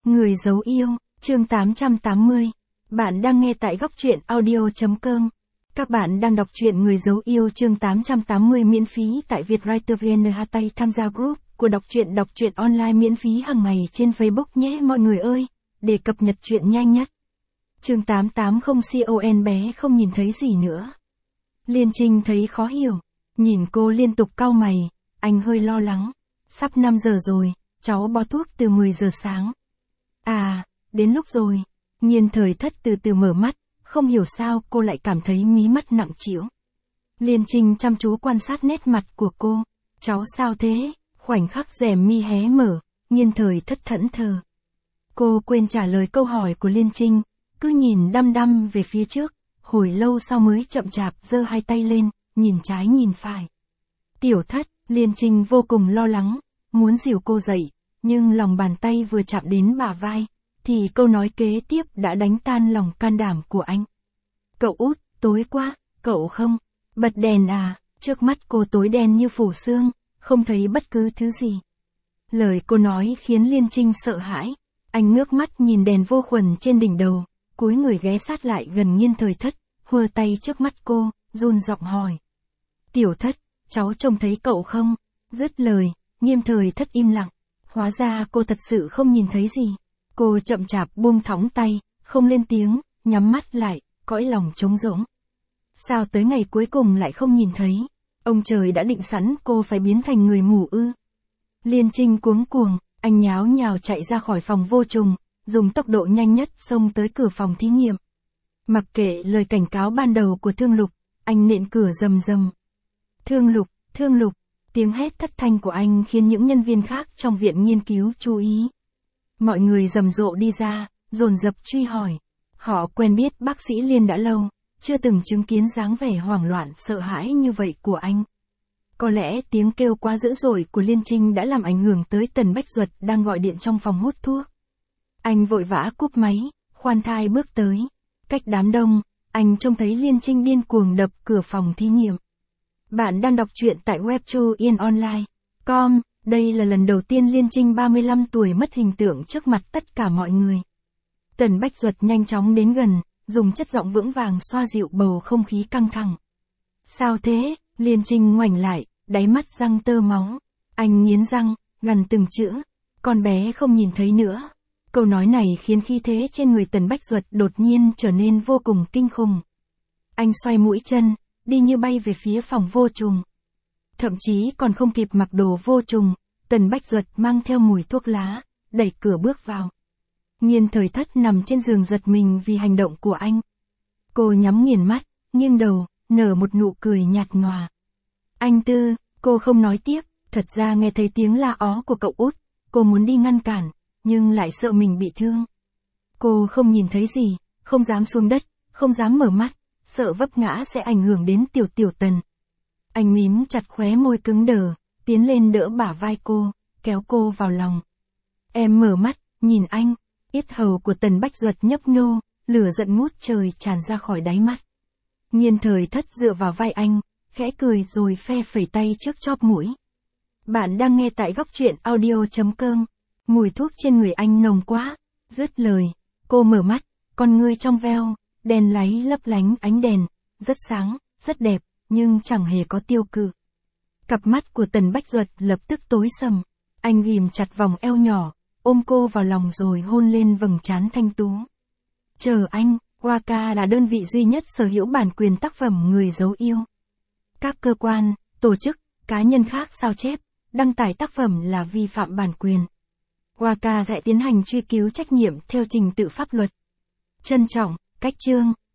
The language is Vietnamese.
Người giấu yêu, chương 880. Bạn đang nghe tại góc truyện audio.com. Các bạn đang đọc truyện Người giấu yêu chương 880 miễn phí tại Vietwriter VN tham gia group của đọc truyện online miễn phí hàng ngày trên Facebook nhé mọi người ơi, để cập nhật truyện nhanh nhất. Chương 880 con bé không nhìn thấy gì nữa. Liên Trinh thấy khó hiểu, nhìn cô liên tục cau mày, anh hơi lo lắng. Sắp 5 giờ rồi, cháu bó thuốc từ 10 giờ sáng. À, đến lúc rồi. Nhiên Thời Thất từ từ mở mắt, không hiểu sao cô lại cảm thấy mí mắt nặng trĩu. Liên Trinh chăm chú quan sát nét mặt của cô. Cháu sao thế? Khoảnh khắc rèm mi hé mở, Nhiên Thời Thất thẫn thờ. Cô quên trả lời câu hỏi của Liên Trinh, cứ nhìn đăm đăm về phía trước, hồi lâu sau mới chậm chạp giơ hai tay lên, nhìn trái nhìn phải. Tiểu Thất, Liên Trinh vô cùng lo lắng, muốn dìu cô dậy, nhưng lòng bàn tay vừa chạm đến bả vai, thì câu nói kế tiếp đã đánh tan lòng can đảm của anh. Cậu út, tối quá, cậu không bật đèn à? Trước mắt cô tối đen như phủ sương, không thấy bất cứ thứ gì. Lời cô nói khiến Liên Trinh sợ hãi, anh ngước mắt nhìn đèn vô khuẩn trên đỉnh đầu, cúi người ghé sát lại gần Nhiên Thời Thất, hùa tay trước mắt cô, run giọng hỏi. Tiểu Thất, cháu trông thấy cậu không? Dứt lời, Nhiên Thời Thất im lặng. Hóa ra cô thật sự không nhìn thấy gì. Cô chậm chạp buông thõng tay, không lên tiếng, nhắm mắt lại, cõi lòng trống rỗng. Sao tới ngày cuối cùng lại không nhìn thấy? Ông trời đã định sẵn cô phải biến thành người mù ư? Liên Trinh cuống cuồng, anh nháo nhào chạy ra khỏi phòng vô trùng, dùng tốc độ nhanh nhất xông tới cửa phòng thí nghiệm. Mặc kệ lời cảnh cáo ban đầu của Thương Lục, anh nện cửa rầm rầm. Thương Lục, tiếng hét thất thanh của anh khiến những nhân viên khác trong viện nghiên cứu chú ý. Mọi người rầm rộ đi ra, dồn dập truy hỏi. Họ quen biết bác sĩ Liên đã lâu, chưa từng chứng kiến dáng vẻ hoảng loạn sợ hãi như vậy của anh. Có lẽ tiếng kêu quá dữ dội của Liên Trinh đã làm ảnh hưởng tới Tần Bách Duật đang gọi điện trong phòng hút thuốc. Anh vội vã cúp máy, khoan thai bước tới. Cách đám đông, anh trông thấy Liên Trinh điên cuồng đập cửa phòng thí nghiệm. Bạn đang đọc truyện tại web2inonline.com, đây là lần đầu tiên Liên Trinh 35 tuổi mất hình tượng trước mặt tất cả mọi người. Tần Bách Duật nhanh chóng đến gần, dùng chất giọng vững vàng xoa dịu bầu không khí căng thẳng. Sao thế? Liên Trinh ngoảnh lại, đáy mắt răng tơ máu. Anh nghiến răng, gằn từng chữ. Con bé không nhìn thấy nữa. Câu nói này khiến khí thế trên người Tần Bách Duật đột nhiên trở nên vô cùng kinh khủng. Anh xoay mũi chân, đi như bay về phía phòng vô trùng. Thậm chí còn không kịp mặc đồ vô trùng, Tần Bách Duật mang theo mùi thuốc lá, đẩy cửa bước vào. Nhiên Thời Thất nằm trên giường giật mình vì hành động của anh. Cô nhắm nghiền mắt, nghiêng đầu, nở một nụ cười nhạt nhòa. Anh Tư, cô không nói tiếp, thật ra nghe thấy tiếng la ó của cậu út, cô muốn đi ngăn cản, nhưng lại sợ mình bị thương. Cô không nhìn thấy gì, không dám xuống đất, không dám mở mắt, sợ vấp ngã sẽ ảnh hưởng đến Tiểu Tần. Anh mím chặt khóe môi cứng đờ, tiến lên đỡ bả vai cô, kéo cô vào lòng. Em mở mắt, nhìn anh, yết hầu của Tần Bách Duật nhấp nhô, lửa giận ngút trời tràn ra khỏi đáy mắt. Nhiên Thời Thất dựa vào vai anh, khẽ cười rồi phe phẩy tay trước chóp mũi. Bạn đang nghe tại góc truyện audio.com, mùi thuốc trên người anh nồng quá. Dứt lời, cô mở mắt, con ngươi trong veo, đèn láy lấp lánh ánh đèn, rất sáng, rất đẹp, nhưng chẳng hề có tiêu cự. Cặp mắt của Tần Bách Duật lập tức tối sầm, anh ghìm chặt vòng eo nhỏ, ôm cô vào lòng rồi hôn lên vầng trán thanh tú. Chờ anh, Waka là đơn vị duy nhất sở hữu bản quyền tác phẩm Người giấu yêu. Các cơ quan, tổ chức, cá nhân khác sao chép, đăng tải tác phẩm là vi phạm bản quyền. Waka sẽ tiến hành truy cứu trách nhiệm theo trình tự pháp luật. Trân trọng, Cách Chương.